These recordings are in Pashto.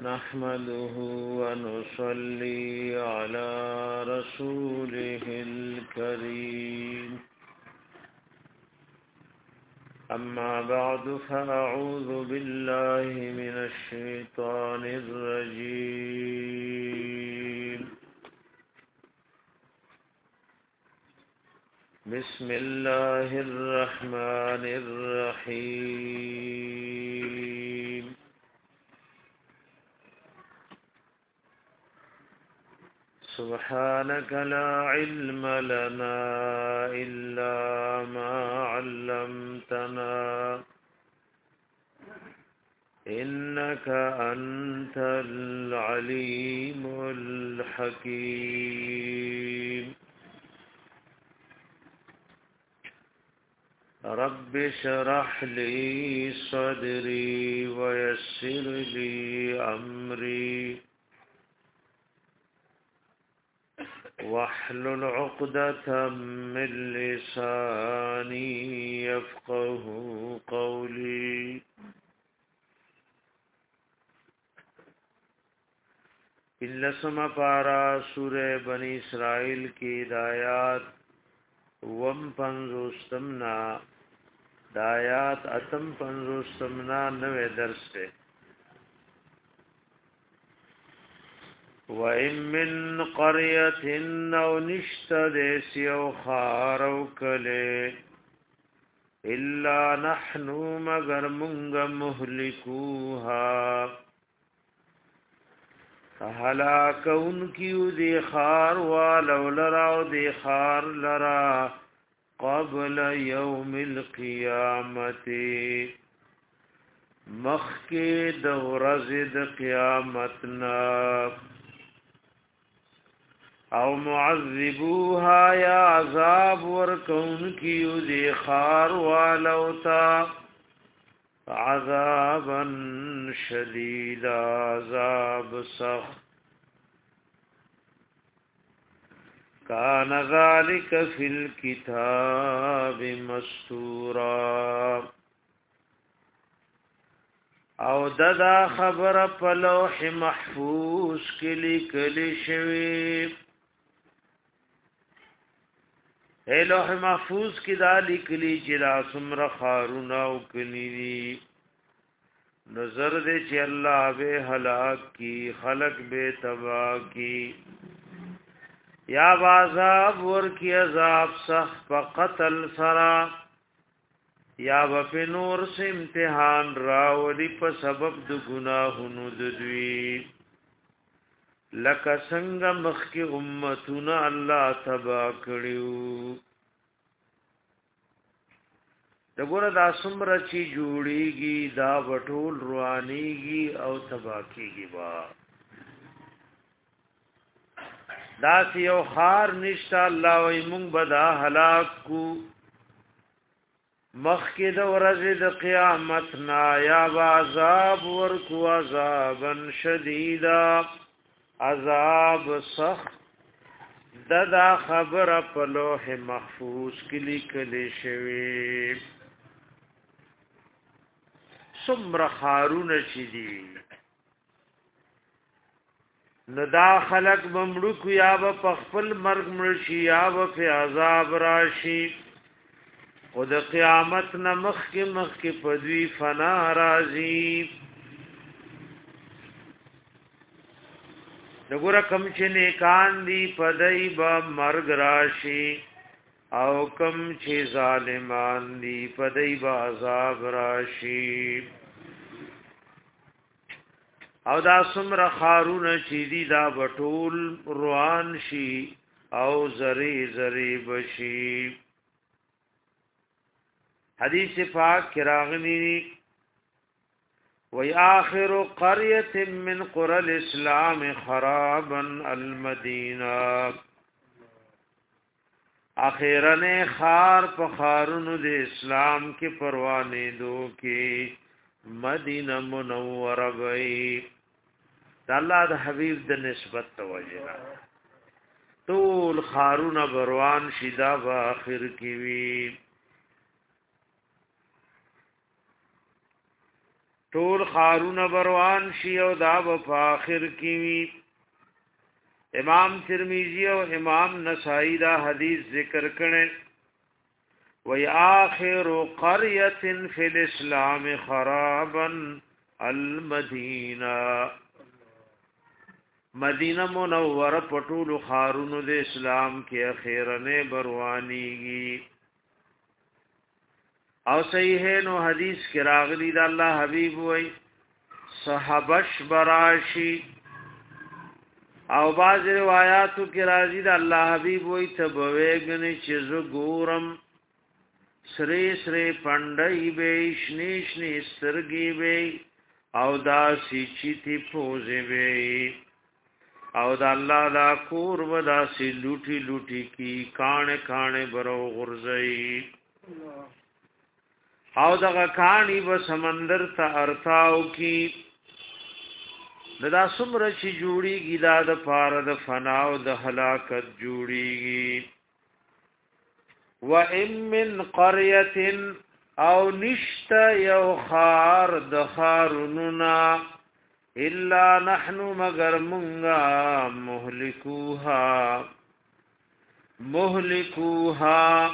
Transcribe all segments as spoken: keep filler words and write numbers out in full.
نحمده ونصلي على رسوله الكريم أما بعد فأعوذ بالله من الشيطان الرجيم بسم الله الرحمن الرحيم سبحانك لا علم لنا إلا ما علمتنا إنك أنت العليم الحكيم رب اشرح لي صدري ويسر لي أمري واحلل عقدة من لساني يفقه قولي إلا سما پارا سورہ بنی اسرائیل کی دایات وم پنزوستمنا دایات اتم پنزوستمنا نوے درس سے وَإِن مِّن قَرْيَةٍ أَوْ نِشْتَدَيْسِ أَوْ خَارَوْ كَلَيْ إِلَّا نَحْنُ مَغَرْ مُنْغَ مُهْلِكُوهَا هلاکون کیو دی خار والو لراو دی خار لرا قبل یوم القیامت مخی دورز د قیامتنا او معذبوها یا عذاب ورکون کیو دی خار والو تا عذابا شديدا عذاب سخت كان ذلك في الكتاب مسطورا او ددا خبر په لوح محفوظ کې لیکل شوی اے لوح محفوظ کی دا لکلی چې دا سمر خارونه او کلی نظر دې چې الله به هلاک کی خلق به تباہ کی یا عذاب ور کی عذاب سخت په قتل سرا یا په نور سے امتحان راولي په سبب د ګناهونو د دوی لکه څنګه مخکې امتونه الله تبا کړیو دغه دا څومره چې جوړیږي دا وټول روانيږي او تبا کیږي وا دا یو خار نشته الله وي مونږ بدا هلاک کو مخکې د ورځې د قیامت نا یا عذاب ورکو عذابا شدیدا عذاب سخت ددا خبر په لوح محفوظ کې لیکل شوی سمر خارون چي دي ندا خلق بمړو کو یا په خپل مرګ مرشي یا په عذاب راشي او د قیامت نمخ کې مخ کې پدوی فنا راضي دغه کم چې نیکان دی پدای با مرګ راشي او کم چې ظالمان دی پدای با عذاب راشي او دا سمر خارون چې دی دا بټول روان شي او زری زری بشي حدیث پاک کراغنی وی آخر قرية من قرى الاسلام خرابا المدینہ اخیرن خار پخارن د اسلام کی پروانے دو کی مدینہ منور بئی دا اللہ دا حبیب دا نسبت توجہ طول خارون بروان شدا با آخر کیوی ټول خارونه بروان شي او دا په آخر کې وي. امام ترمذی او امام نسائی دا حدیث ذکر کړي وی آخر قرية في الاسلام خرابا المدینہ. مدینہ منوره پټول خارونو د اسلام کې اخیرنه بروانیږي. او صحیح نو حدیث کې راغلی دا الله حبیب وی صحابش براشی او باز روایاتو کې راځي دا الله حبیب وی تبویګنی چې زه ګورم سری سری پندای به شنی شنی سترګي به او دا سچتی پوزه به او دا الله دا کور ودا سی لوټي لوټي کی کان کان برو غرزئی او دا کانی و سمندر ته ارتاو کی دا سمره چې جوړیږي دا د پاره د فنا او د هلاکت جوړیږي. وَإِن مِّن قَرْيَةٍ او نشت یو خار د خاروننا الا نحنو مگر منگا مهلکوها مهلکوها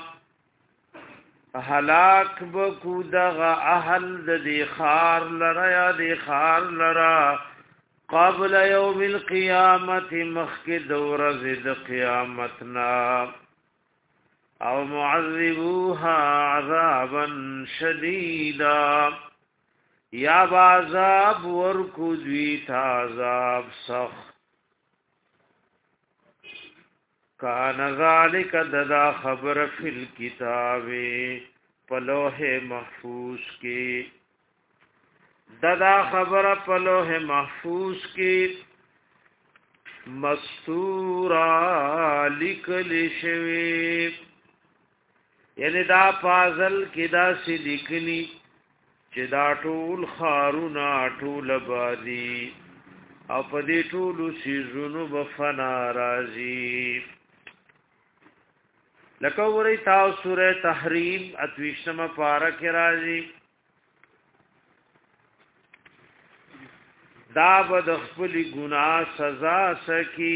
هلاک بکو دغا اهل د دی خار لرا یا دی خار لرا قبل یوم القیامت مخک دورز د قیامتنا او معذبوها عذابا شدیدا یا بعذاب ورکو دویت عذاب سخ. کان ذالک ددا خبر فی الکتاب پلوح محفوظ کی ددا خبر پلوح محفوظ کی مستورا لکل شوی یعنی دا پازل کی دا سی لکلی چې دا ټول خارونا ټول بادی او په دې ټول سيزونو بفنا راضي. لکه ورې تاسو سوره تحریم اتویشتمه پارا کې راځي دا بد خپل ګناه سزا سکی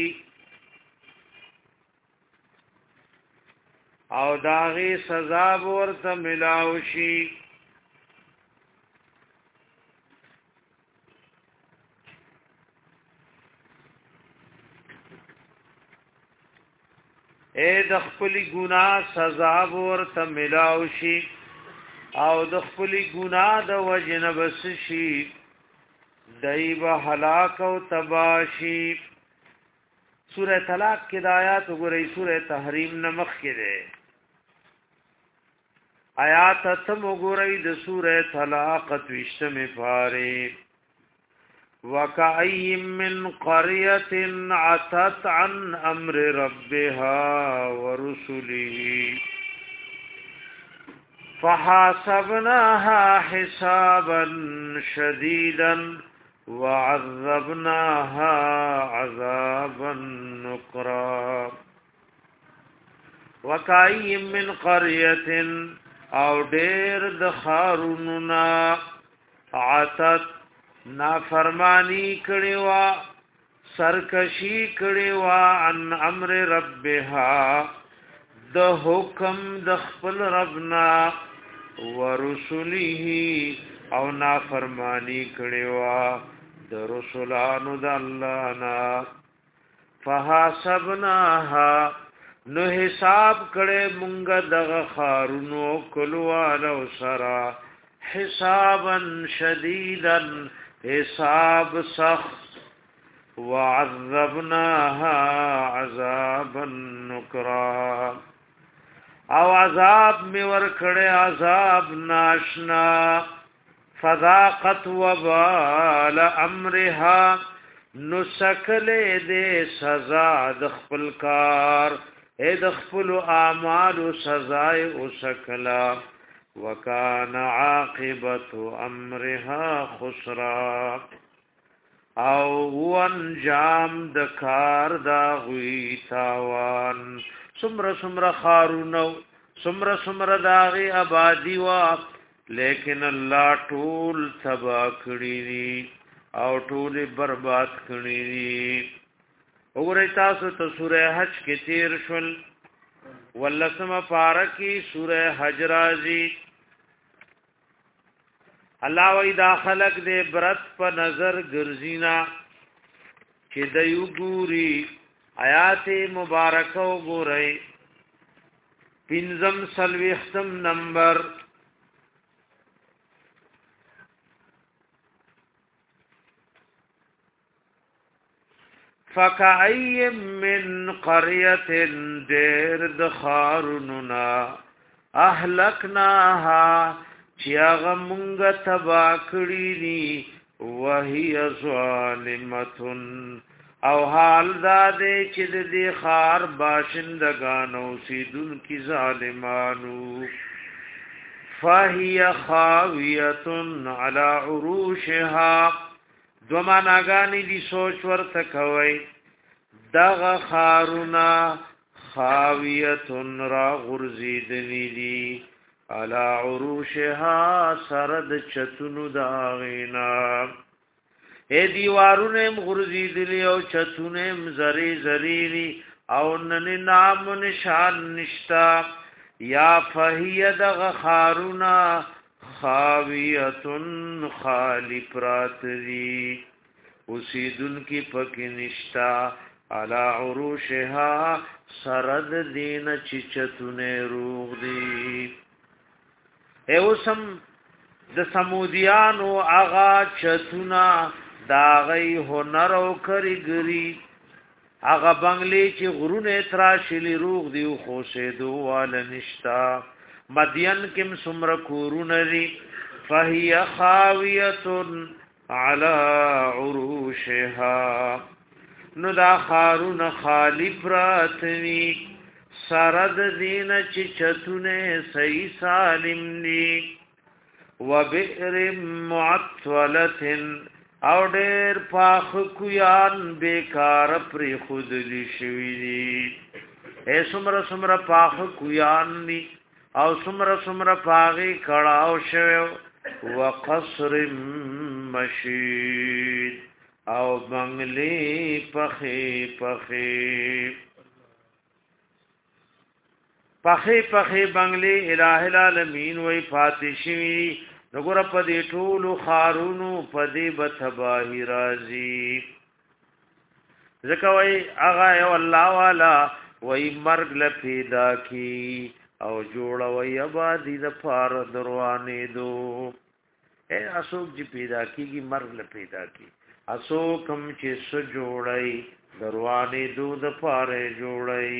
او داغي سزا ورته ملاو شي. اے د خپل ګناه سزا ورته ملاو شي او د خپل ګناه د وجنه بس شي دایب هلاک او تباشی. سورہ طلاق کې د آیات وګورئ سورہ تحریم نمخ کې ده آیات تم وګورئ د سورہ طلاق توشتمه پاره وَكَأَيٍّ مِّن قَرْيَةٍ عَتَتْ عَنْ أَمْرِ رَبِّهَا وَرُسُلِهِ فَحَاسَبْنَاهَا حِسَابًا شَدِيدًا وَعَذَّبْنَاهَا عَذَابًا نُكْرًا. وَكَأَيٍّ مِّن قَرْيَةٍ او ډېر د خاروننا عَتَتْ نافرمانی کړي وا سرکشی کړي وا ان امر ربها د حکم د خپل ربنا ورسوله او نافرمانی کړي وا د رسولانو د الله نا فحاسبناها نو حساب کړي مونږ د خارونو کلوالو سرا حسابا شديدا حساب سخت وعذبناها عذابا نكرا او عذاب می ور کړه عذاب ناشنا فذاقت وبال امرها نسکل دې سزا د خپل کار اے د خپل اعمال سزا او سکلا وکان عاقبت امرها خسرا او انجام د کار دا غوی تاوان. سمر سمر خارونو سمر سمر داغی آبادی وا لیکن الله ټول تبا کړی دي او ټول برباد کړی دي. وګورئ تاسو ته سوره حج کې تیر شول ولسمه پارکی سوره حج راځي. الله وی دا خلق دې برت په نظر ګرځینا چې د یو ګوري آیات مبارکه وګورئ پنځم سلويختم نمبر فَكَأَيٍّ مِّن قَرْيَةٍ دَيْرَ دَخَارُنَا أَهْلَكْنَاهَا چیاغه مونږ تبا کړی دي وهي ظالمه او حال دا دې چې دې خار باشندگانو سیدون کی ظالمانو فهي خاويه على عروشها دو معناګانی دي سوچ ورته کوي دغه خارونا خاویه را غرزیدنی دي على عروشها سرد چتونو داغینا اے دیوارونه غرزیدلی او چتونه زری زری او نن نام نشان نشتا یا فهی دغ خارونا خاویتن خالی پراتری اسیدن کی پک نشتا علا عروشها سرد دین چچتون روغ دی. اے اسم د سمودیانو آغا چتونا داغی هنر او کریگری آغا بنگلی چی غرون اتراشلی روغ دیو خوشیدو والا نشتا مدین کم سمر کورون ری فهی خاویتن علی عروشها نو دا خارون خالی پراتنی سرد دین چی چتونے سی سالم نی وبئر معطولت او ډیر پاخ کویان بیکار پر خود لشوی دی. اے سمر سمر پاخ کویان نی او سمر سمر پاغی کڑاو شویو وقصر مشید او بنگلی پخی پخی پخی پخی بنگلی الہ العالمین وی فاتشوی نګور په دې ټول خارونو په دې بتباہی رازی زکه وی اغا یو الله والا وی مرګ ل پیدا کی او جوړ وی آبادی د فار دروانې دو اے اسوک جی پیدا کیږي مرګ ل پیدا کی اسوکم چې س جوړای دروانې دو د فار جوړای.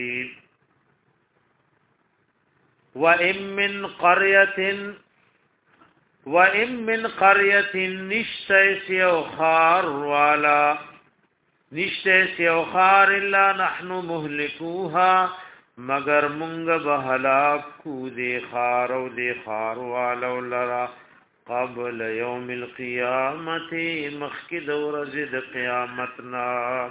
و ام من قريه وَإِن مِّن قَرْيَةٍ نِشْتَ سِيَوْخَارٌ وَلَا نِشْتَ سِيَوْخَارٌ إِلَّا نَحْنُ مُهْلِكُوهَا مگر مونږ به هلاک کو دې خار او دې خار والو لرا قبل يوم القيامه مخکې د ورځې د قیامتنا.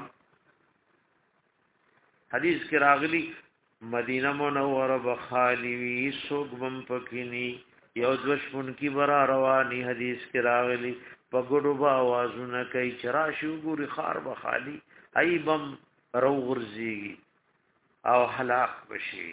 حدیث کې راغلی مدینه منوره بخالی وی سوګم پکینی یو دوشمن کی برا روانی حدیث کی راغلی پګړو با आवाजونه کوي چراشو ګوري خار بخالی ایبم رو غرزی او هلاک بشي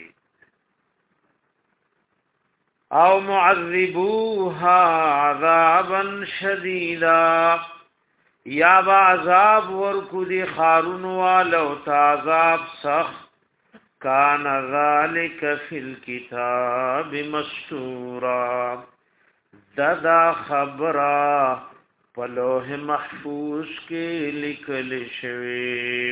او معذبوها عذابا شدیدا یا با عذاب ورکو دی خارون والو تعذاب سخت کان ذالک فی الكتاب مستورا ددا خبرا پلوح محفوظ کے لکل شوی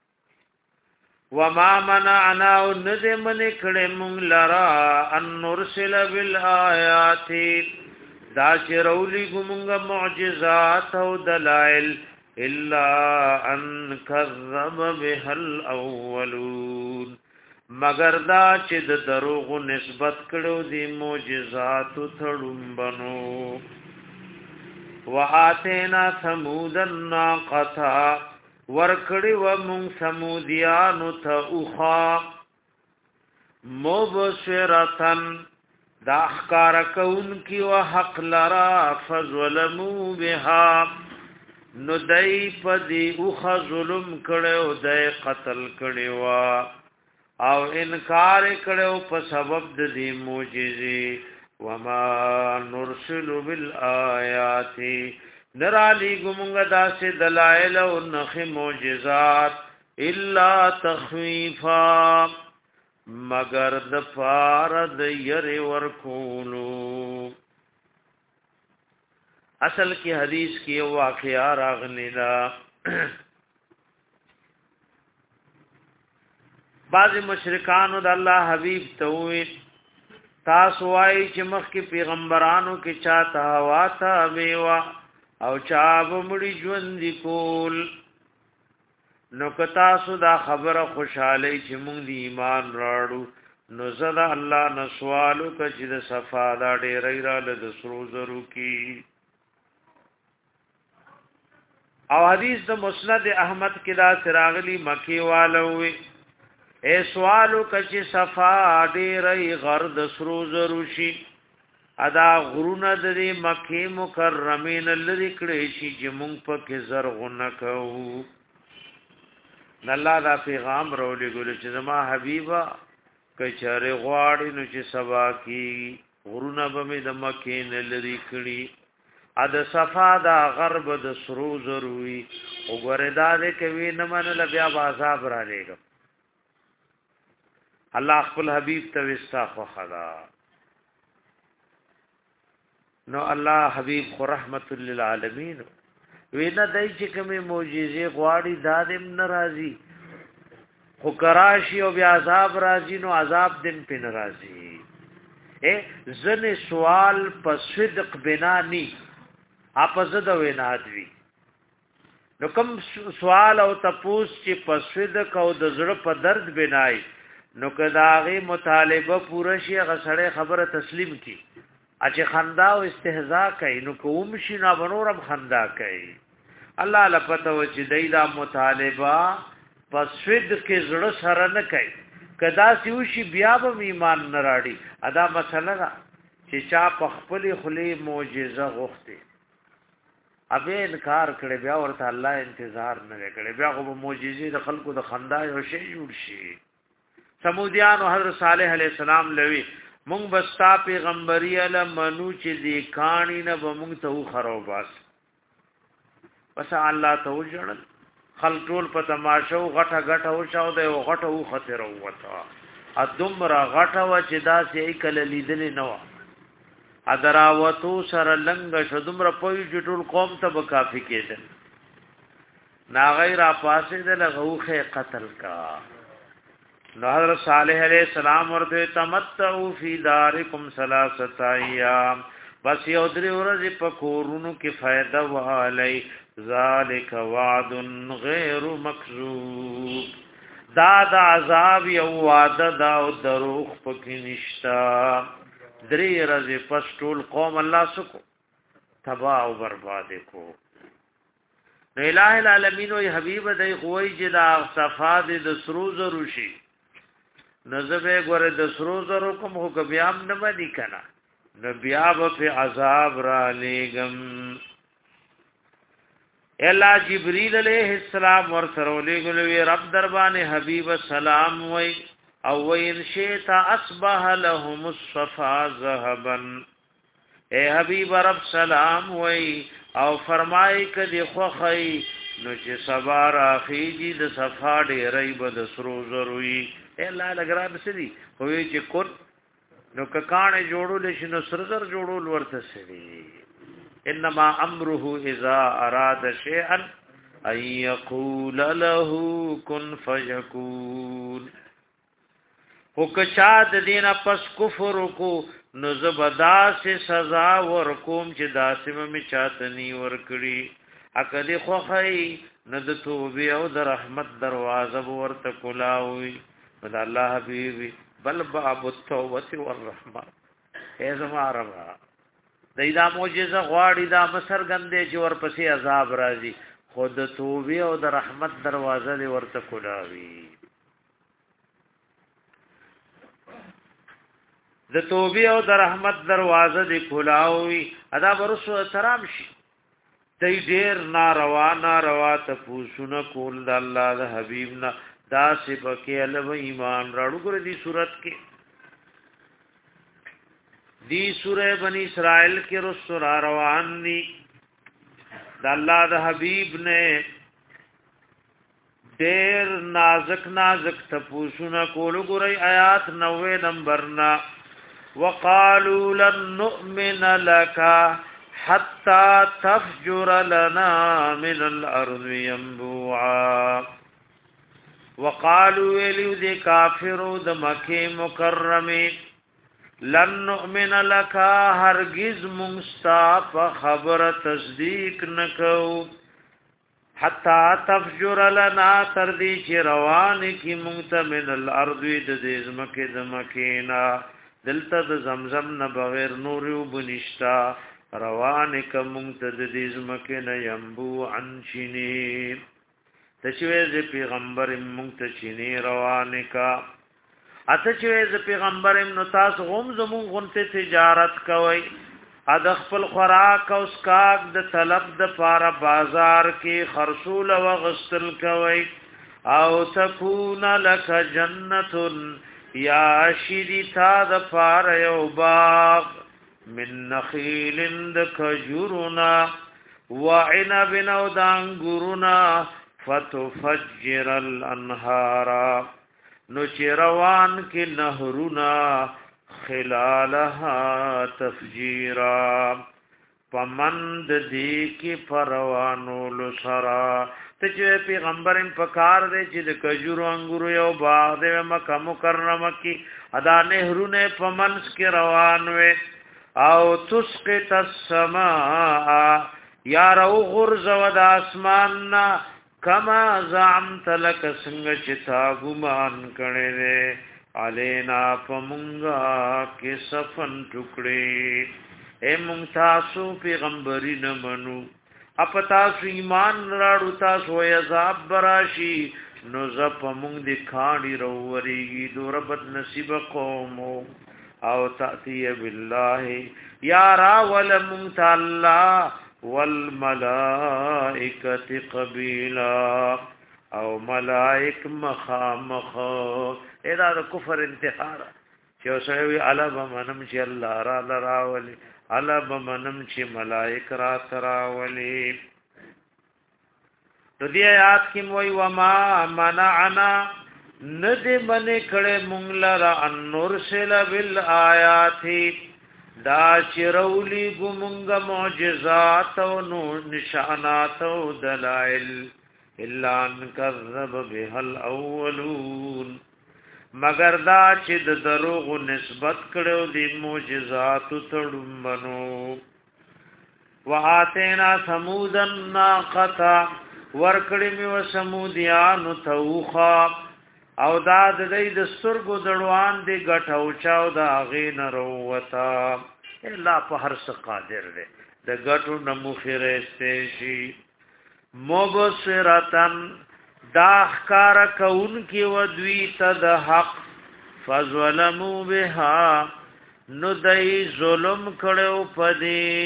وما منعنا ندمن کڑے مونگ لرا ان نرسل بالآیات دا چرولی گمونگ معجزات و دلائل الا ان کذب بها الاولون مگر دا چې د دروغ نسبت کړو دي معجزات تړم بنو. واتینا ثمود الناقه ورکړی و مون سمودیانو ته اوخا مبصرتن دا احکار کون کی و حق لرا فظلمو بها نو دای پدی اوخ ظلم کړو دای قتل کړو او انکار کړو په سبب د دې معجزې وما نرسل بالآیات نرالی ګمږه داسې دلایل او نخ معجزات الا تخویفا مگر د فارد ير ورکولو اصل کی حدیث کی واقعہ راغلی دا بعض مشرکانو د الله حبیب ته وی تاسو وايي چې مخکې پیغمبرانو کې چاته هوا ته میوا او چا بمړي ژوند کول نو کتا سو دا خبره خوشاله چې مونږ دی ایمان راړو نو زدا الله نو سوالو کچې د صفا دا ډېرې را له سرو زرو کی او حدیث د مسند احمد کې دا سراغلی مکی والوي اے سوالو کچې صفا ډېرې غرد سرو زرو شي ادا غرونه د مکی مکرمین لری کړي شي چې مونږ په کې زرغونه کوو الله دا پیغام رولې ګل چې زما حبیبا کچاره غواړي نو چې سبا کی غرونه به مې د مکې نه لري کړي ا د صفا دا غرب د سرو ضروري وګوره دا دې کوي نه منل بیا عذاب را لېګ الله خپل حبیب ته واستغفر خدا نو الله حبیب خو رحمت للعالمین وینا دای چې کومه معجزې غواړي دادم ناراضي خو کراشي او بیا عذاب راځي نو عذاب دم په ناراضي اے زنه سوال په صدق بنا ني اپزد وینا دوی نو کوم سوال او تپوس چې په صدق او د زړه په درد بنای نو کداغي مطالبه پوره شي غسړې خبره تسلیم کی اچ خندا او استهزاء کوي نو کوم شي نه بنورم خندا کوي الله لپاره و چې دایدا مطالبه پس شد کې زړه سره نه کوي کدا سیوشي بیا به ایمان نه راړي ادا مسله دا چې چا په خپل خلی معجزه غوښتي ابه انکار کړي بیا ورته الله انتظار نه کړي بیا خو معجزې د خلکو د خندا او شی جوړ شي سمودیان او حضرت صالح علیہ السلام لوي مونږ بستا پیغمبري ال منو چې دی کانی نه به مونږ ته خراب باس پس الله ته وجړل خلق ټول په تماشو غټه غټه او شاو دی او غټه او خطر وته ادمره غټه و چې دا سې کله لیدل نه و ادراوتو سره لنګ شدمره پوي جټول قوم ته به کافی کېده نا غیر پاسه د لغوخه قتل کا نو حضرت صالح علیہ السلام ورته تمتعوا فی دارکم ثلاثه ایام بس یو درې ورځې په کورونو کې فائدہ وعلی ذالک وعد غیر مکذوب دا د عذاب یو وعده دا او دروغ پکې نشتا درې ورځې پس ټول قوم الله سکو تباہ او برباد کو نو الہ العالمین او حبیب دای خوای چې دا صفاد د سرو زرو شي نزبه ګوره د سرو زرو کوم خو بیام نه باندې کنا نبیا په عذاب را لېګم الا جبريل عليه السلام ور سره لېګلوي رب دربانه حبيب سلام وای او وین شیت اصبح لهم الصفا ذهبا اے حبيب رب سلام وای او فرمای کدي خوخی نو چې سبا راخیږي د صفا ډېرې بد سرو زروي الله لګرا بسدي وې چې کور نو ککانه جوړول شي نو سرزر جوړول ورته سړي انما امره اذا اراد شيئا ان يقول له كن فيكون وکچا د دینه پس کفر کو نو زبدا سے سزا ورکوم چې داسمه می چاتنی ورکړي اکدی خوخی ند توبه او د رحمت دروازه ورته کولاوي مد الله حبيبي بل باب التوبه والرحمه اے زما رب دایدا معجزه غواړي دا مسر غندې چې ورپسې عذاب راځي خود توبه او د رحمت دروازه ورته کولاوي د توبې او د رحمت دروازه دی کلاوي ادا ورسو ترام شي دای ډیر ناروا ناروا ته پوښونه کول د الله د حبیب نه دا سبکه ال ایمان راړو ګر دي صورت کې دی سوره بنی اسرائیل کې رسول روان دي د الله د حبیب نے ډیر نازک نازک تپوسونه کولو ګورئ آیات نوے نمبر نا وقالوا لن نؤمن لك حتى تفجر لنا من الارض ينبوعا وقالوا الیو دی کافرو د مکه مکرمه لن نؤمن لك هرگز مستاف خبر تصدیق نکو حتا تفجر لنا تردی چی روان کی مونږ من الارض د دې زمکه د مکینا دلته د زمزم نه بغیر نور او بنشتا روان ک مونږ د دې زمکه نه ينبو عن شینی تشویز پیغمبر مونږ ته چینی روان کا اته چې ز پیغمبر نو تاسو هم زمون غنته تجارت کوي ا خپل خوراک او اسکاک د طلب د پاره بازار کې خرصول او غسل کوي او تكون لك جنته یا شریتا د پاره یو باغ من نخیل د کجورنا وعنب او دانګورنا فتفجر الانهار نو چې روان کې نهرونا خلالها تفجیرا پمند دی کې پروانو لسرا ته چې پیغمبرم پکار دی چې د کجورو انګورو یو باغ دی مکه مکرمه کې ادا نهرونه پمنس کې روان وې او تسقط السماء یا رو غرز ود اسماننا کما زعمت لک څنګه چې تا ګمان کړي دې علینا پمنګا کې صفن ټوکړي اے مونږ تاسو پیغمبري نه منو اپ تاسو ایمان راړو تاسو یې عذاب براشي نو ز پمنګ دي کھاړي وروړي دور بد نصیب قوم او تاتی بالله یا را ول مونږ الله والملائکه قبیلا او ملائک مخامخ ادا د کفر انتحار چې اوسوي علب منم چې الله را لراولي علب منم چې ملائک را تراولي تو دی آیات کې موي وما منعنا ند من کړه مونږ لرا ان نرسل بالآیات دا چرولی گمونگ معجزات و نشانات و دلائل الا ان کذب بها الاولون مگر دا چې د دروغ نسبت کړو دی معجزات تړمنو واتینا ثمودا ناقتا ورکړی می و سمودیان توخا او دا د دې د سترګو دړوان دی غټو چاو دا غې نروتا الا په هر څه قادر دی د غټو نمو خیرسته شي مبصرتن دا خکار کون کی ودوی تد حق فظلموا بها نو دای ظلم کړو پدی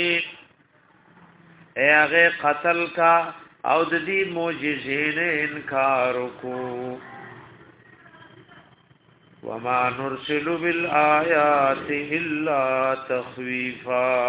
هغه قتل کا او د دې معجزې نه انکار وکړو وما نرسل بالآیات الا تخویفا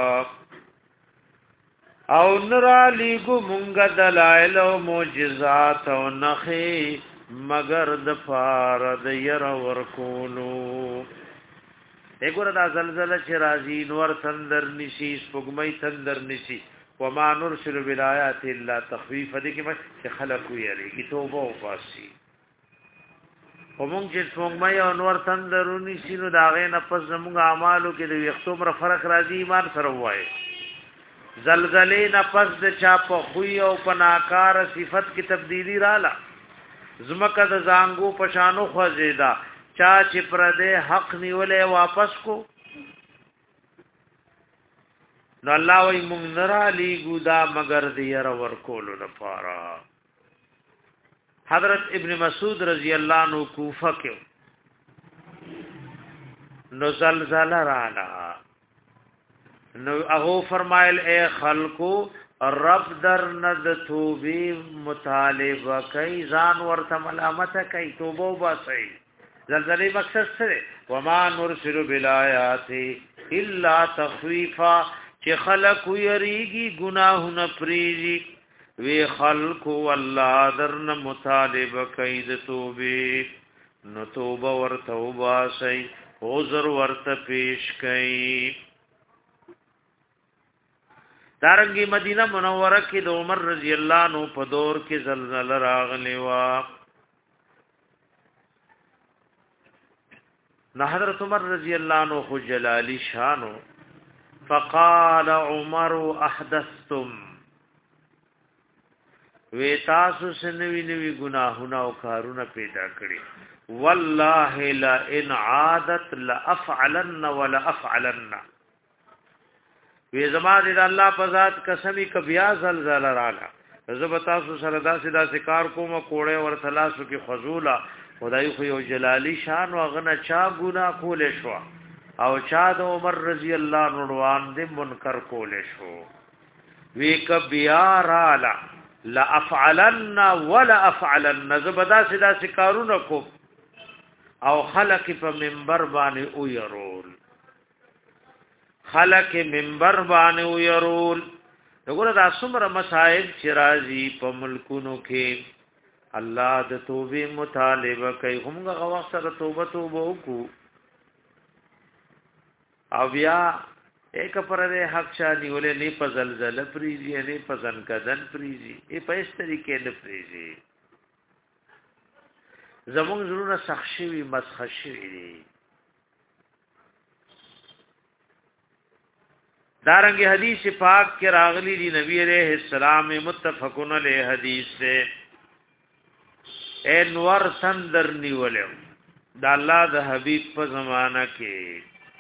او نرالی گو منگ دلائل و معجزات و نخی مگر دفار دیر ورکولو ایگو را دا زلزل چه رازی نور تندر نشی سپگمی تندر نشی وما نرسل بالآیات الا تخویفا دیکھ میں چه خلقو یری کی توبہ و پاسی ومونږ چې څنګه یو نور تندرونی سینو داغه نه پس زموږ اعمالو کې د وختو پر فرق راځي ایمان سره وای زلزلې نه پس د چا په خوې او په ناکار صفت کې تبدیلی رااله زمکه د زانګو په شانو خوځیدا چا چې پر دې حق نیولې واپس کو نو الله وي مونږ نرا لیګو دا مگر دې ير ورکول نه پاره حضرت ابن مسعود رضی اللہ عنہ کوفہ کې نو زلزلہ رانا نو هغه فرمایل اے خلقو رب در ند توبی مطالبه کوي ځان ورته ملامت کوي توبه وباسي زلزلې مقصد سره وما نرسل بالآیات الا تخویفا چې خلق یریږي گناهونه پریږي وی خلق والله درن مطالبه کوي د توبه نو توبه ورته وباسي عذر ورته پیش کوي. دارنګي مدینه منوره کې د عمر رضی الله عنه په دور کې زلزلہ راغلی و. نه حضرت عمر رضی الله عنه خو جلالی شانو فقال عمر احدثتم وی تاسو سنوی نوی گناهونه او کارونه پیدا کړی والله لا ان عادت لافعلن ولا افعلن وی زما دې الله په ذات قسمی ک بیا زلزلہ رااله زه به تاسو سره داسې داسې کار کوم کوړې ور ثلاثو کې خذولا خدای خو یو جلالی شان او غنه چا ګنا کولې شو او چا د عمر رضی الله عنه روان دې منکر کولې شو وی ک بیا رااله لا افعلن ولا افعلن زبدا سدا سکارونه کو او خلق په منبر باندې او يرول خلق منبر باندې او يرول وګوره دا څومره مصائب چې راځي په ملکونو کې الله د توبې مطالبه کوي همغه وخت سره توبه توبه وکړو او بیا ایک پرده حق شانی ولې نه په زلزلہ پریزي نه په ځنکدن پریزي ای په اس طریقې نه پریزي زموږ زړونه سخشوي مسخشوي دي. دارنګ حدیث پاک کې راغلی دی نبی علیہ السلام متفقن علیہ حدیث سے انور سندر نیولم دا الله د حبیب په زمانہ کې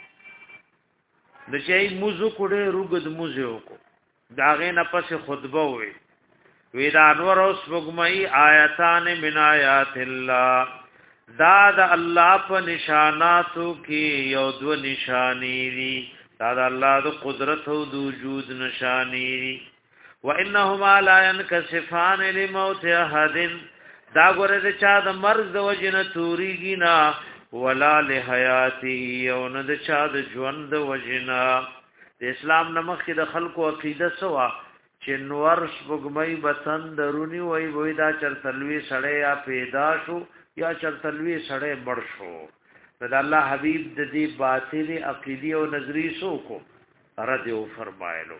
د چي موزو کډه روغد موزو کو داغه نه پس خطبه وي وی دا انور اوس وګمای آیاتان من آیات الله دا د الله په نشاناتو کې یو دو نشانی دي دا د الله د قدرت او د وجود نشانی دي وانهما لا ينكسفان لموت احد دا ګوره د چا د مرز د وجنه توریږي نا ولا لحیاته او نه د چا د ژوند د وجنه. د اسلام نمخ کې د خلکو عقیده سوا چې نور شپګمۍ بسن درونی وای وای دا چرتلوي سړی یا پیدا شو یا چرتلوي سړی مړ شو. د الله حبیب د دې باطل عقیده او نظری سو کو رد او فرمایلو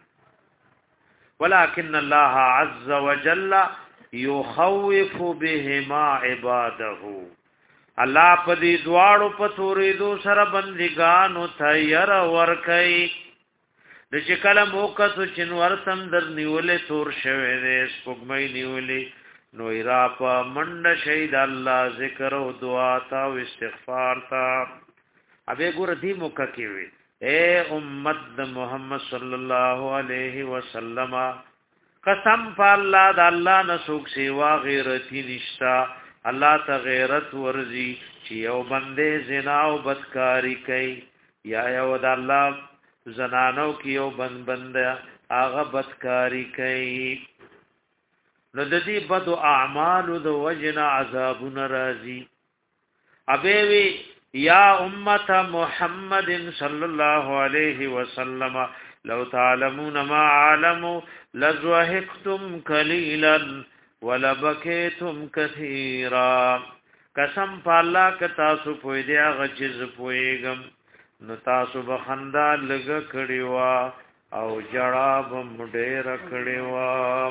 ولکن الله عز وجل یخوف بهما عباده الله په دې دواړو په تورې دو سره بندګانو تیر ور کوي د چې کله موقع چې نور سم در نیولې تور شوه دې سپګمې نیولې نو را په منډ شهید الله ذکر او دعا تا او استغفار تا ابه ګور دې موقع کې وي اے امت محمد صلی الله علیه وسلم قسم په الله د الله نسوک سیوا غیرتی نشتا الله ته غیرت ورزي چې یو بندې زنا او بدکاری کوي یا یو د الله زنانو کې یو بند بند هغه بدکاری کوي نو د دې بد اعمال د وجنا عذاب ناراضي ابه وی یا امت محمد صلی الله علیه وسلم لو تعلمون ما علموا لزوهقتم قليلا ولبكيتم كثيرا. قسم په الله ک تاسو پوی دی هغه چې پویګم نو تاسو بخندا لګ کړي وا او جړا بم ډېر کړي وا.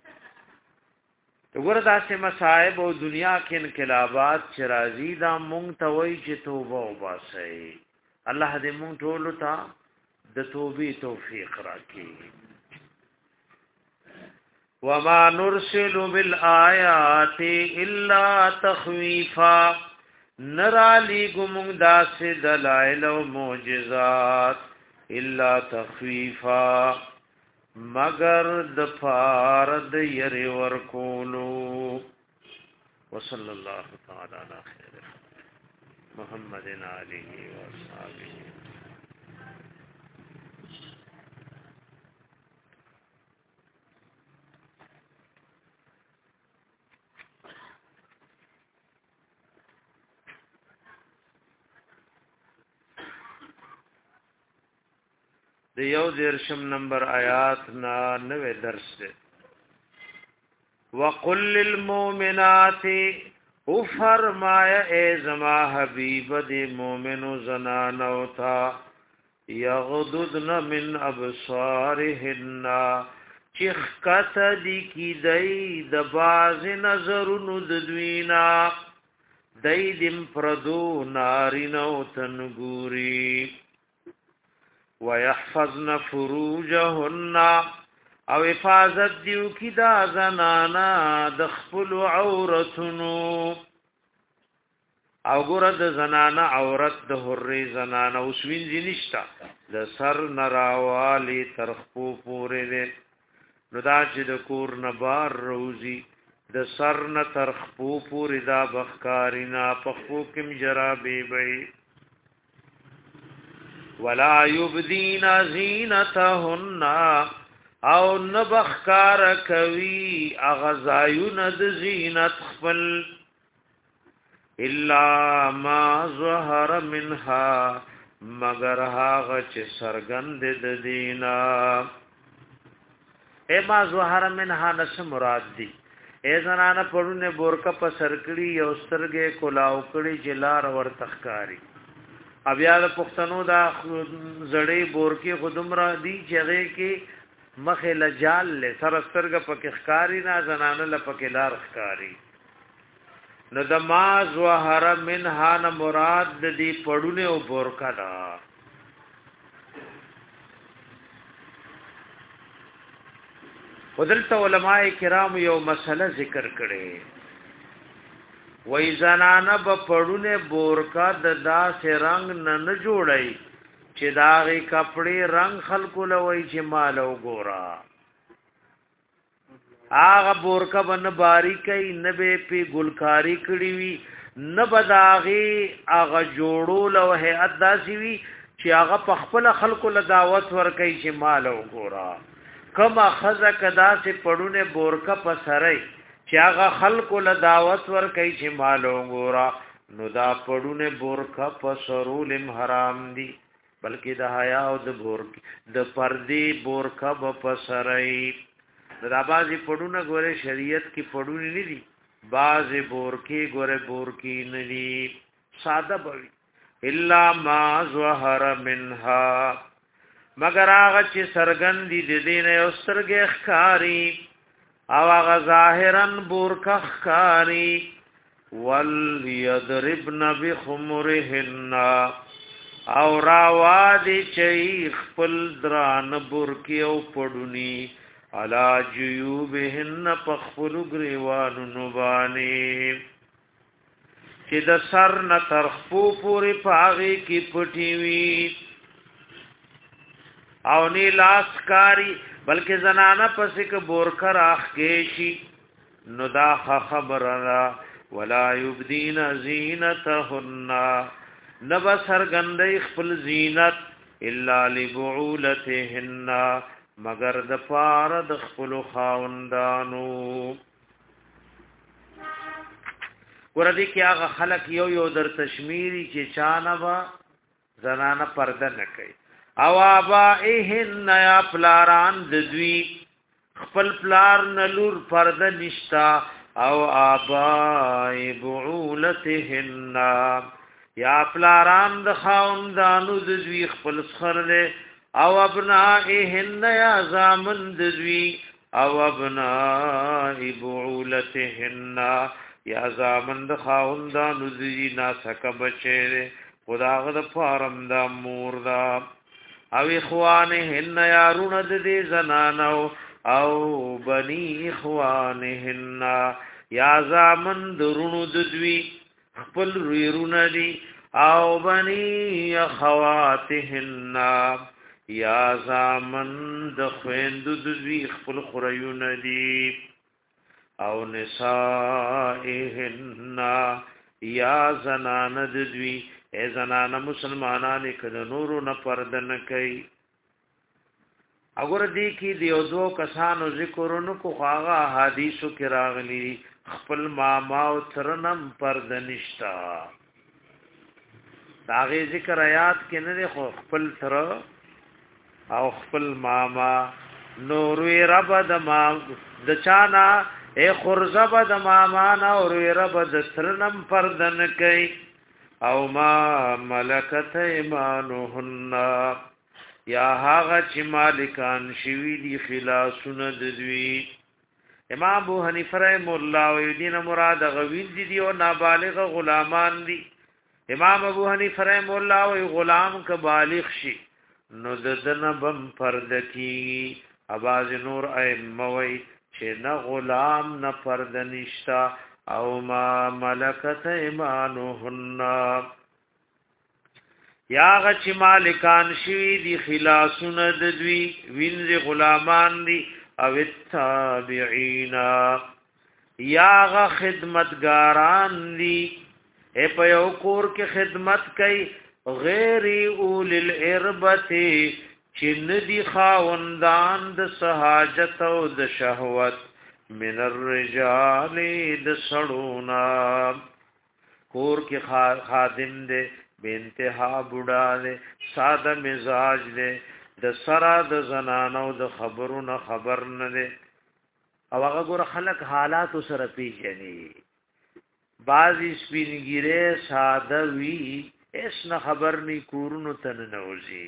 وګوره داسې مصائب او دنیا کې انقلابات چې راځي دا مونږ ته وایي چې توبه وباسئ. الله دې مونږ ټول ته د توبې توفیق راکړي. وما نرسل بالآیات الا تخویفا نرالی گمون داس دلائل و معجزات الا تخویفا مگر دفارد یری ورکولو. وصلی اللہ تعالی علی خیر محمد آله وصحبه. د یو دیرشم نمبر آیات نا نوے درس دے. وَقُلْ لِلْمُؤْمِنَاتِ او فرمایا اے زما حبیب دی مومنو زنانو تا یغضضن من ابصارهن چخکت دی کی دی د باز نظرونو د دوینا دی دم پردو نارینو تنګوري ويحفظن فروجهن او حفاظت دیو کی دا زنانا د خپل عورتونو او ګره د زنانا عورت د حری زنانا اوس وینځي نشتا د سر نراوالی ترخپو پورې ده نو دا چې د کور نه بار روزي د سر نه ترخپو پورې دا بخکارینا پخپو کم جرابې بې ولا یبدین زینتهن او نبخکار کوي اغزایون د زینت خپل الا ما ظهر منها مگر هغه چې سرګند د دینا اے ما ظهر منها نس مراد دی اے زنانه پړونه بورکا په سرکړي یو سترګې کولاو کړي جلار ور تخکاری بیا د پښتنو دا زړې بورکی خودم را دی چغه کې مخه لجال له سر سترګ پکې ښکاری نه زنانه لپکې لار ښکاری نو د ما ظهر منها نه مراد دی پړونه او بورکا دا ودلته علماء کرام یو مسله ذکر کړي وای زنانه په پړونه بورکا د داسې رنگ نه نه جوړي چې داغي کپڑے رنگ خلکو لوي چې مال وګورا هغه بورکا بن باریکي نه به په ګلکاری کړی وي نه بداغي هغه جوړو له هيئت داسي وي چې هغه په خپل خلکو له دعوت ور کوي چې مال وګورا کما خزه کدا سي پړونه بورکا په سره چې هغه خلکو له دعوت ور کوي چې مال وګورا نو دا پړونه بورکا په سرول حرام دي بلکې د حیا او د بورک د پردي بورکا په سره دا بازي پړونه ګوره شریعت کې پړونه نه دي بازي بورکی ګوره بورکی نه دي ساده بوي الا ما ظهر منها مگر هغه چې سرګندې د دین او سترګې ښکاری او هغه ظاهرا بورکا ښکاری وليضربن بخمرهن او راوا دی چې خپل دران بورکی او پړونی علا جیوبهن پخپل گریوانو نبانی چې د سر نه ترخپو پوری پاغي کی پټی وی او نی لاس کاری بلکې زنانه پسې ک بورکا راخ کېشي نو دا خبر را ولا یبدین زینتهن نبا سرګندې خپل زینت الا لبعولتهن مگر د پار د خپل خاوندانو ورته کې هغه خلق یو یو در تشمیری چې چانه با زنانه پرده نه کوي او ابائهن یا پلاران د دوی خپل پلار نلور پرده نشتا او ابای بعولتهن یا پلاران د خاوندانو د دوی خپل سخرله او ابنائهن یا زامن د دوی او ابناء بعولتهن یا زامن د خاوندانو د دوی ناسکه بچره خداغه د فارم دا مور دا او اخوانهن یارون د دې زنانو او بنی اخوانهن یا زامن درونو د دوی خپل ریرونه دي او بنی اخواتهن یا زامن د خويندو د دوی خپل خوريونه دي او نسائهن یا زنان د دوی ای زنان مسلمانان کده نورو نه پردن کوي اگر دی کی دیو دو کسانو ذکرونو کو خواغا حدیثو کی راغلی خپل ماما او ترنم پردنشتا داغی ذکر آیات کې نه خو خپل تر او خپل ماما نوروی رب د ما د چانا اے خرزب د ماما نوروی رب د ترنم پردن کوي او ما ملکت ایمانهن یا هاغه چې مالکان شوی دی خلاصونه د دوی امام ابو حنیفه رحم الله او دین مراد غویل دي دی او نابالغ غلامان دي امام ابو حنیفه رحم الله او غلام ک بالغ شي نو ددن بم فرد کی اواز نور ایموي چې نه غلام نه فرد نشتا او ما ملکت ایمانهن یا غچ مالکان شوی دی خلاصونه د دوی وینځ غلامان دي او التابعین یا غ خدمتگاران دي اے په یو کور کې خدمت کوي غیر اول الاربه چې ندي خاوندان د سہاجت او د شهوت من الرجال د سړونا کور کې خادم دے بے انتہا بوډا دے ساده مزاج دے د سرا د زنانو د خبرونو خبر نه دے او هغه ګور خلق حالات سره پیژني بعضی سپینګیره ساده وی اس نه خبر نی کورونو تن نوځي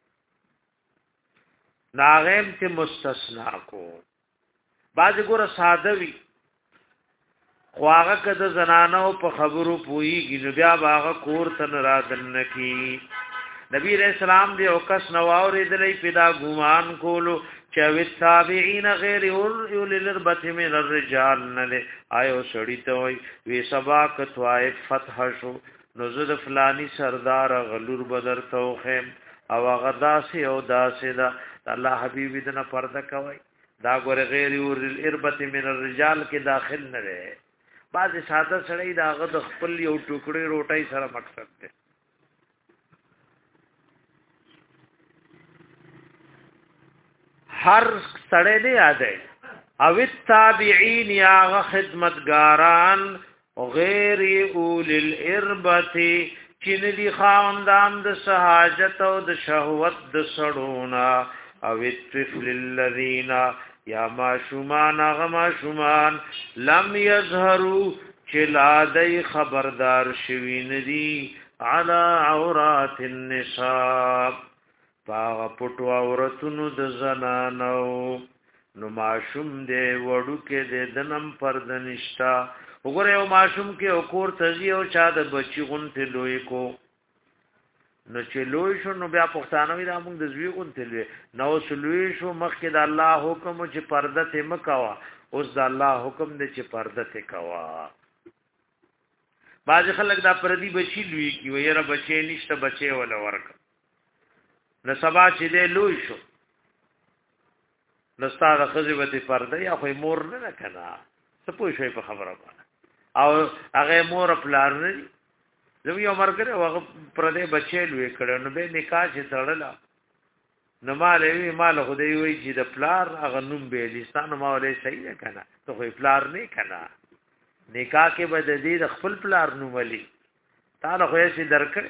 ناغم ته مستثنا کو بعض ګور ساده وی خواغه کده زنانو په خبرو پويږي نو بیا باغه کور تن را دن کی نبی رسول الله دی او کس نو اوریدلې پیدا ګمان کولو چې وی تابعین غیر اول الربت من الرجال نه آیو سړی ته وی وی سبا کتوای فتح شو نو زد فلانی سردار غلور بدر توخم او غدا سی او داسه دا الله حبیب دنا پرده کوي دا ګور غیر اول الربت من الرجال کې داخل نه ده بعض ساده سړی دا غد خپل یو ټوکړي روټي سره مقصد ده هر سړی نه یادای او التابعین یا خدمتگاران غیر اول الاربه چې ندي خاوندان د سہاجت او د شهوت د سړونا او الطفل الذین یا ما شومان آغا ما شومان لم یظهرو چلادی خبردار شوین دی علا عورات النساء پاغا پتو عورتونو د زنانو نو ماشوم دے وڑو کې دے دنم پردنشتا وګوره یو ماشوم کې او کور تزي او چا د بچی غونته لوی کو نو چې لوی شو نو بیا پښتانه وی دا موږ د زوی غونته لوی نو سلوی شو مخکې د الله حکم چې پرده ته مکوا اوس د الله حکم دې چې پرده ته کوا باز خلک دا پردي بچی لوی کی ویره بچی نشته بچی ولا ورک نو سبا چې دې لوی شو نو ستاره خزبته پرده یا خو مور نه کنا څه پوه شوي په خبره باندې او هغه مور پلار نه زمو یو مرګره هغه پردې بچی لوي کړه نو به نکاح چې تړلا نو مال وی مال خدای وی چې د پلار هغه نوم به لسان مولې صحیح نه کنه ته خو پلار نه کنه نکاح کې به د دې خپل پلار نوم ولي تعالی خو یې درکړي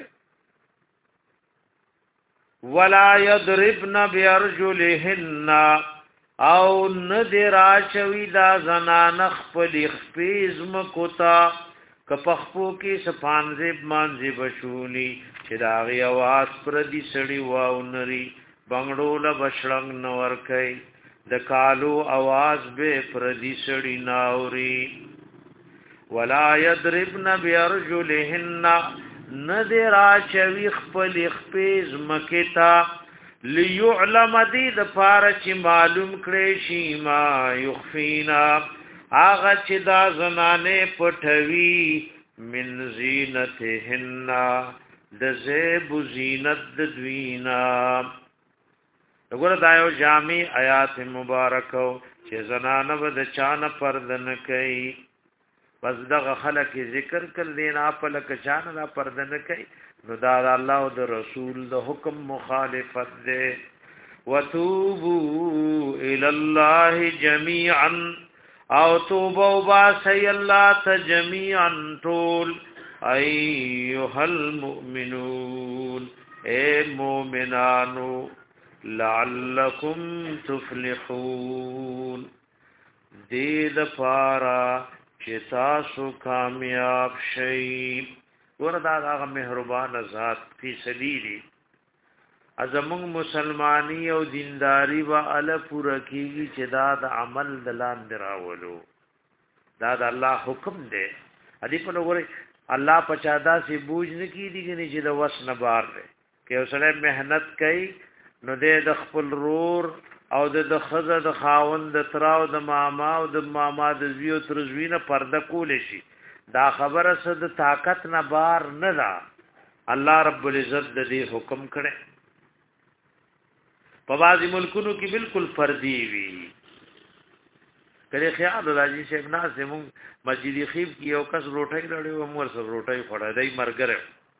ولا يضربن بارجلهن او ندرا چوی دا زنان خپل خپیز مکوتا کپخپو کې سپانځب مانځي بشونی چې دا غي आवाज پر دي سړی واو نری بنگړول بشلنګ نور کوي د کالو आवाज به پر دي سړی ناوري ولا يضربن بارجلهن ندرا چوی خپل خپیز مکتا ليعلم دي د پاره چې معلوم کړي شي ما يخفينا آغا چې دا زنانه پټوي من زینتهن د زیب زینت د دوینا وګوره دا یو جامع آیات مبارکو چې زنانه ود چانه پردن کوي پس دغه خلق ذکر کړ دین اپ لک چان را پرده نه کوي نو دا الله او د رسول د حکم مخالفت ده وتوبوا الى الله جميعا او توبوا باسي الله ته جميعا طول ايها المؤمنون اے مومنانو لعلکم تفلحون دې د پارا چې تاسو کامیاب شئ وردا هغه مهربان ذات په سلیری ازمون مسلمانی او دینداری و ال پوره کیږي چې دا د عمل د لاندې راولو دا د الله حکم دی ادي په لوري الله پچادا سي بوج نه کیږي چې د وس نه بار دی کې اوسره مهنت کوي نو د خپل رور او د خزه د خاوند د تراو د ماما او د ماما د زیو ترزوینه پرده کول شي دا خبره صد طاقت نه بار نه دا الله رب العزت د دې حکم کړي په بعضی ملکونو کې بالکل فردي وي کله خیال راځي چې ابنا سمون مسجد خیب کې یو کس روټي لړې و مور سره روټي خوړای دی مرګره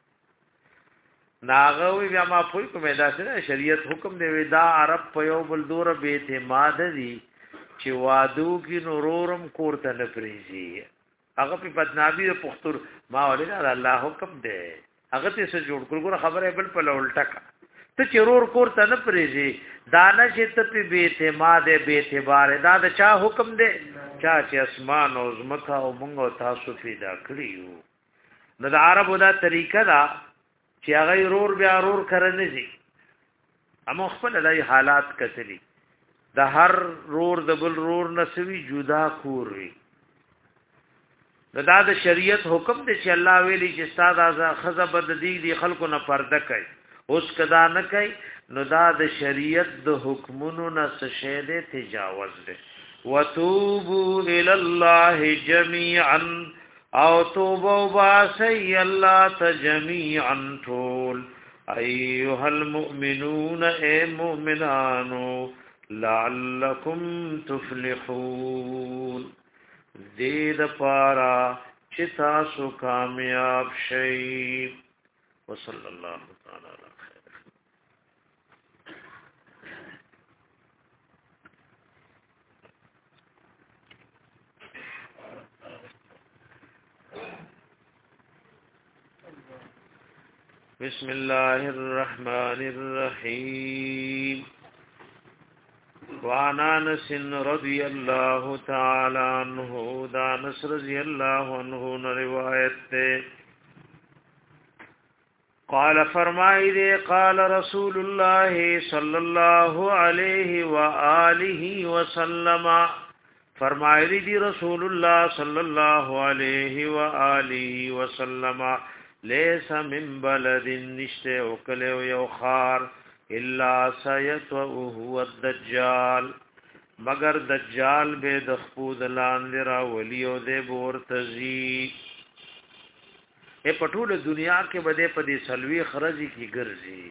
ناغوی بیا ما پوی کومه دا سره شریعت حکم دی ودا عرب په یو بل دور به اعتماد دي چې وادو کې نورورم کوړه نه پریږي هغه په بدنامي پختور ما ولې الله حکم دی هغه ته څه جوړ کړو خبره بل په لولټکا ته چرور کوړه نه پریږي دانه چې ته په به اعتماد به اعتبار دا د چا حکم دی چا چې اسمان او زمکا او مونږ تاسو پیدا کړیو نو د عربو دا طریقه دا چې هغه رور بیا رور کرنه دي اما خپل دای حالات کتلی د هر رور د بل رور نسوي جدا کور وي دا د شریعت حکم دی چې الله ویلي چې استاد ازا خزه بد دي دي خلکو نه پرده کوي اوس کدا نه کوي نو دا د شریعت د حکمونو نه څه تجاوز دی وتوبوا الى الله جميعا او توبوا باسي الله تجميعا طول ايها المؤمنون اي مؤمنانو لعلكم تفلحون زید پارا چې تاسو کامیاب شئ وصلی الله تعالی علیه بسم الله الرحمن الرحيم وعن انس رضي الله تعالى عنه دا انس رضي الله عنه روایت قال فرمائے دے قال رسول الله صلى الله عليه واله وسلم فرمائے دی رسول الله صلى الله عليه واله وسلم ليس من بلد نشته وکلو یو خار الا سيطوه هو الدجال مگر دجال به د خپود لاندې را ولیو دې بور تزي اے پټول دنیا کې بده پدې سلوي خرجي کی ګرځي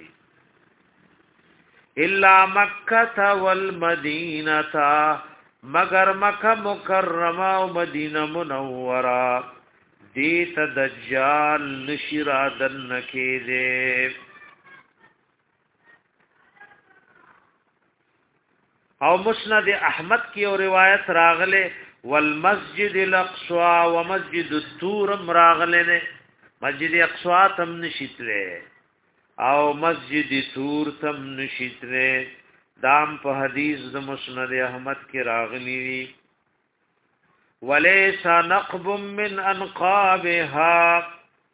الا مکه والمدینه مگر مکه مکرمه او مدینه منوره دیت دجال نشرا دن کې دے او مسند احمد کی او روایت راغله والمسجد الاقصى ومسجد الطور راغله نے مسجد اقصى تم نشیتله او مسجد طور تم نشیتله دام په حدیث د مسند احمد کی راغلی وليس نقب من انقابها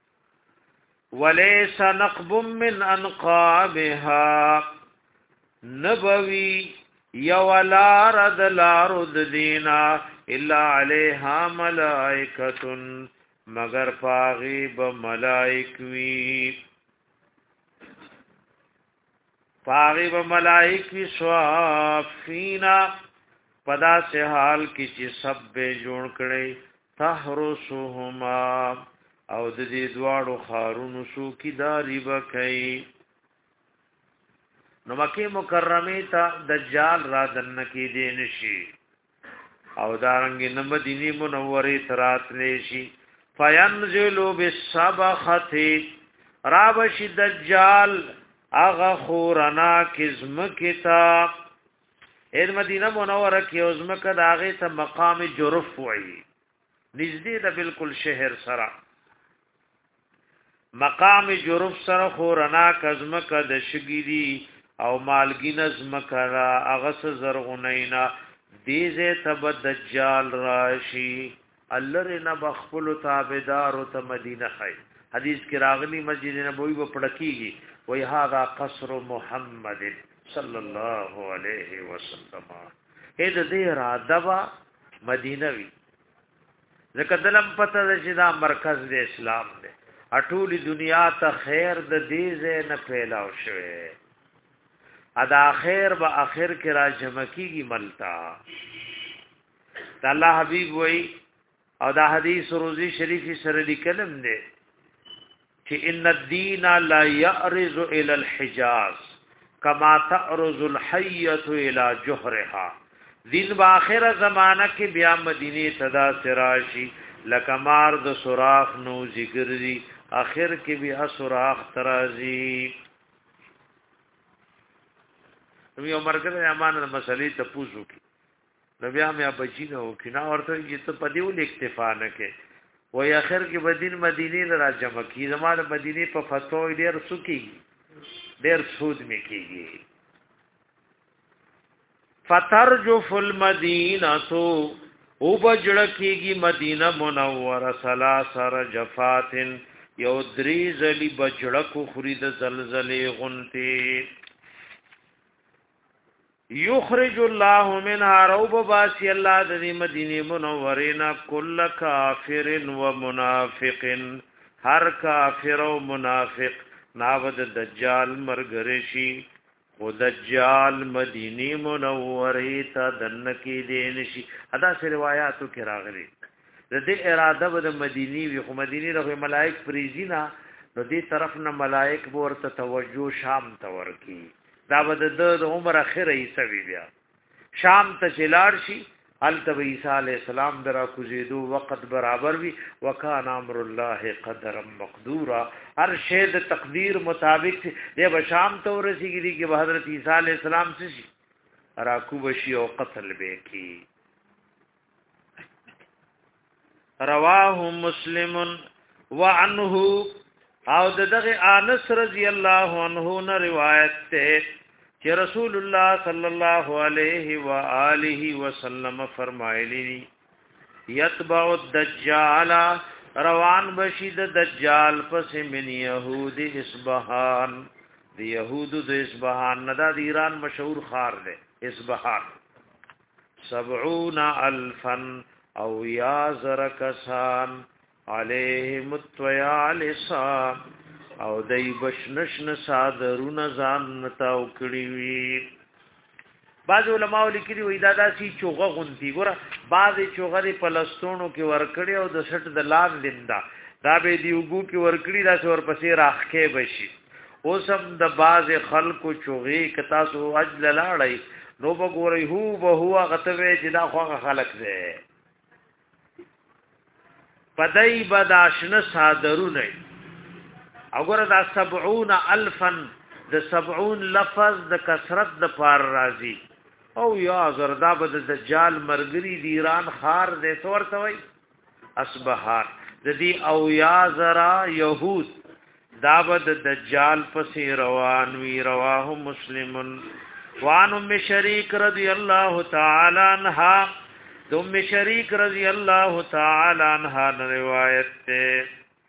وليس نقب من انقابها نبوي يولا رد لارد دینا الا عليها ملائکه مگر پاغیب ملائکوی پاغیب ملائکوی صافینا پدا سے حال کی چې سب به جوړ کړي تحرسهما او د دې دواړو خارونو سو کی داری بکای نو مکه مکرمه ته دجال را دن کی دین شي او دارنګ نه مدینه منوره ترات لشي فینزلوا بالصبخه رابش دجال اغا خورنا کزم کتاب اید مدینه منوره کی ازمک داغی تا مقام جرف وعی نزدی دا بالکل شهر سرا مقام جرف سره خورنا کزمک د شګری او مالګین ازمک را اغس زرغنینا دیزه تب دجال راشی الله رنا بخپل تابعدار او ته مدینه خای حدیث کې راغلی مسجد نبوی په پړکیږي وای هاذا قصر محمد صلی الله علیه وسلم اې د دې را دبا مدینه وی ځکه دلم پته چې دا مرکز د اسلام دی اټولی دنیا ته خیر د دې ځای نه پیلاو شوه ادا خیر به اخر کې را جمع کیږي ملتا الله حبیب وای او دا حدیث روزی شریفی سره لیکلم دی چې ان الدین لا يعرض الى الحجاز كما تعرض الحيه الى جحرها دین با اخر زمانہ کې بیا مدینه صدا سراشی لکمار د سوراخ نو ذکر دی اخر کې بیا سوراخ ترازی نو مرګه امانه مسلې ته پوښو کی نو بیا مې بچی نو کنا ورته چې ته په دیو اکتفا نه کې وای اخر کې بدین مدینه لرا جمع کی زمانه مدینه په فتو ډیر سکی ډیر سود می کیږي فترجف المدینه تو او بجړ کیږي مدینه منوره سلاسر جفات یو دری زلی بجړ کو خرید زلزلې غنتی یخرج الله منها روب باسی الله د مدینه منورینا کل کافر و منافق هر کافر او منافق ناود دجال مرګرشی او دجال مدینه منوره ته دن کې دین شي ادا سه روایتو کې راغلي د دې اراده د مدینه وی خو مدینه له ملائک فریزینا نو دې طرف نه ملائک ورته توجه شام ته ورکی دا بد د عمر اخره ایسوی بیا شام ته چلاړ شي حضرت عیسی علی السلام درا کوزیدو وقت برابر وی وکان امر الله قدر مقدورا هر شی د تقدیر مطابق دی به شام ته ورسیږي چې حضرت عیسی علی السلام څه راکو بشي او قتل به کی رواه مسلم وعنه او دغه انس رضی الله عنه نه روایت ته چې رسول الله صلی الله علیه و آله وسلم فرمایلی یتبع الدجال روان بشید دجال پس من یهود اصبهان دی یهود د اصبهان نه د ایران مشهور خار دی اصبهان سبعون الفا او یا زرکسان علیهم الطیالسا او دای بشنشن صادرون ځان تاو کړی وی بعض علماء لیکلي وی دا داسي چوغه غونتی ګوره بعض چوغه په لستونو کې ورکړي او د شټ د لاد لندا دا به دی وګو کې ورکړي دا څور پسې راخکې بشي اوس هم د بعض خلکو چوغي کتا سو اجل لاړی نو وګوري هو به هو غتوي چې دا خو خلک دی پدای بداشنه صادرونه اگر دا سبعون الفا د سبعون لفظ د کثرت د پار راضی او یا زردا بد دجال مرګری د ایران خار د تور توي اصبحان د دې او یا زرا يهود دا بد دجال پسې روان وی رواه مسلم وان ام شریک رضی الله تعالی عنها ام شریک رضی الله تعالی عنها روایت ته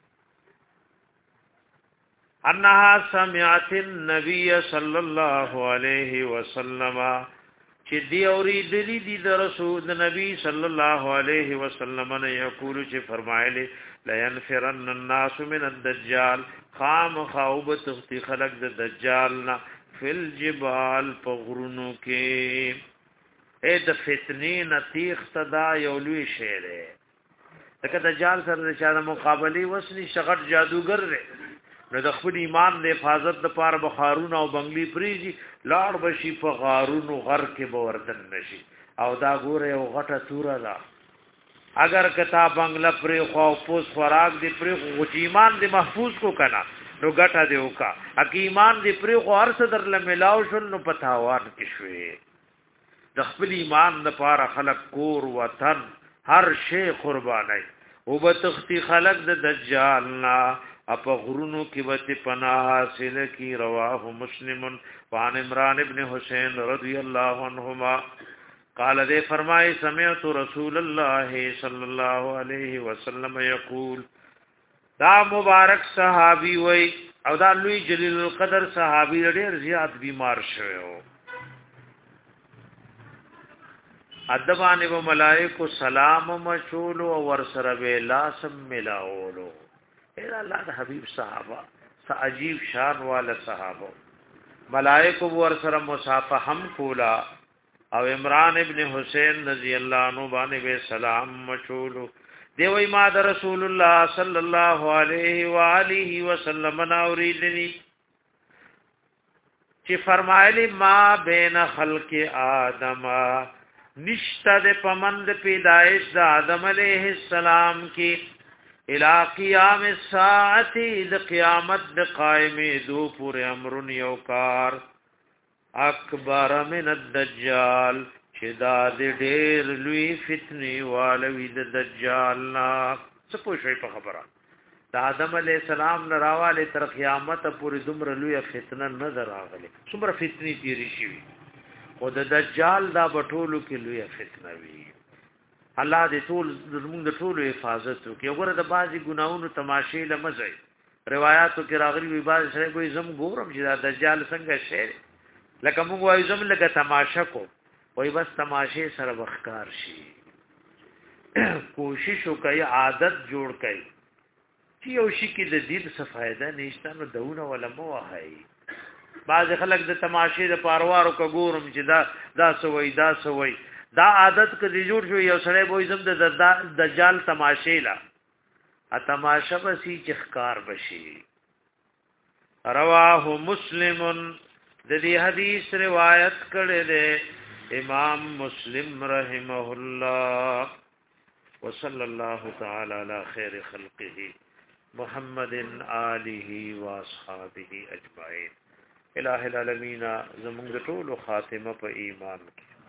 انها سمعت النبي صلى الله عليه وسلم چې دی اوریدلی دی د رسول نبی صلی الله علیه وسلم نے یقول چې فرمایلی لا ينفرن الناس من الدجال خام خوب تختی خلق د دجال نا فل جبال پغرونو کې اې د فتنې نتیخ تدا یو لوی شعر دغه دجال سره د چا مقابله وسنی شغټ جادوګر دی نو د خپل ایمان د حفاظت لپاره بخارون او بنگلی پریزي لاړ بشي په غارونو غر کې به وردن نشي او دا ګوره یو غټه توره ده اگر کتاب بنگله پری خو پوس خوراک دی پری خو ایمان دی محفوظ کو کنا نو غټه دی وکا اکی ایمان دی پری خو هر څه در لملاو شل نو پتاوان کې شوي د خپل ایمان لپاره خلق کور وطن هر شی قربانای او به تختی خلق د دجال نا اپ غرونو کې وته پناه حاصل کی رواه مسلم وان عمران ابن حسین رضی الله عنهما قال دے فرمائے سمعت رسول اللہ صلی اللہ علیہ وسلم یقول دا مبارک صحابی وی او دا لوی جلیل القدر صحابی ډیر زیات بیمار شوی ادبان و ملائکه سلام مشول او ور سره ویلا سم ملاولو اے الله د حبیب صحابه سا عجیب شان والا صحابه ملائکه ور سره مصافحه هم کولا او عمران ابن حسین رضی اللہ عنہ باندې سلام مچولو دی وی ما د رسول الله صلی الله علیه و آله وسلم ناوریدنی چې فرمایلی ما بین خلق آدم نشتا د پمند پیدائش د آدم علیہ السلام کی الى قیام الساعت د قیامت د قائم دو پور امر یوکار اکبر من الدجال چې دا د ډېر لوی فتنې والوی د دجال نا څه پوښي په خبره د آدم علی السلام نه راواله تر قیامت پورې دومره لوی فتنه نه دراغله څومره فتنې تیری شي او د دجال دا بټولو کې لوی فتنه وی الله دې ټول زموږ د ټولو حفاظت وکړي وګوره د بازي ګناونو تماشې لمزي روایتو کې راغلي وي باز سره کوئی زم ګورم چې دا دجال څنګه شعر لکه موږ وایو زم لکه تماشا کو وای بس تماشې سره وختار شي کوشش وکي عادت جوړ کړي چې یو شي کې د دې څه فائدہ نشته نو دونه ولا مو وایي بعض خلک د تماشې د پاروارو کو ګورم چې دا دا سوي دا سوي دا عادت کدي جوړ شو یو سړی وای زم د دجال تماشې لا ا تماشا بسي چخکار بشي رواه مسلمن د دې حدیث روایت کړی دی امام مسلم رحمه الله وصلی الله تعالی علی خیر خلقه محمد آله و اصحابه اجمعین الہ العالمین زمونږ ټول خاتمه په ایمان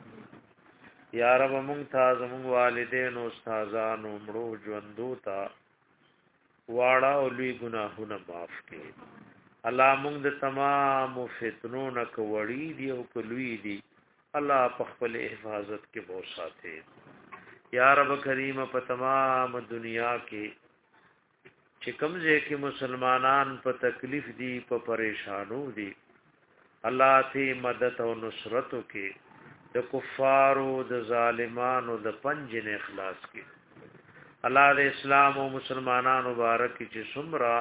کې یا رب مونږ ته زمونږ والدین او استادانو مړو ژوندو ته واړه او لوی ګناهونه معاف کړي الله مونږ د تمام فتنو نه کوړی دی او کلوی دی الله په خپل حفاظت کې بو ساته یا رب کریم په تمام دنیا کې چې کومځه کې مسلمانان په تکلیف دي په پریشانو دي الله ته مدد او نصرت کې د کفارو د ظالمانو د پنجن اخلاص کې الله د اسلام او مسلمانانو مبارک چې سمرا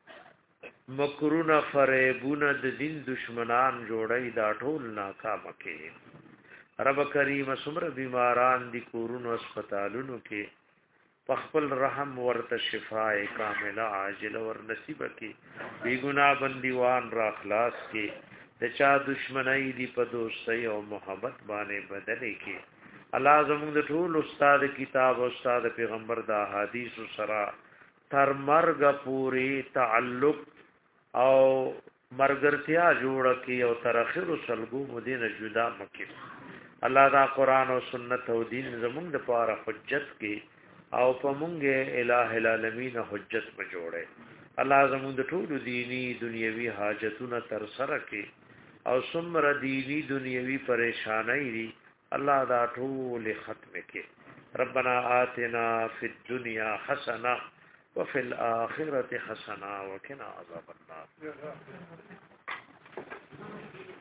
مکرونه فریبونه د دین دشمنان جوړی دا ټول ناکام کې رب کریم سمره بیماران دي کورونو هسپتالونو کې په خپل رحم ورته شفاء کامله عاجل ور نصیب کې بی ګناه بندیوان را خلاص کې د چا دشمنی دی په دوستۍ او محبت باندې بدلې کې الله زموږ د ټول استاد کتاب او استاد پیغمبر د احادیث سره تر مرګ پوری تعلق او مرګرتیا جوړ کی او تر اخر سلګو مدینه جدا مکه الله دا قران او سنت او دین زمونږ د پاره حجت کی او په مونږه الٰه العالمین حجت په جوړه الله زمونږ د ټول دینی دنیوي حاجتونه تر سره کی او سمره دینی دنیوي پریشانای دي الله دا ټول ختم کی ربنا آتنا فی الدنیا حسنه وفي الآخرة حسنة وقنا عذاب النار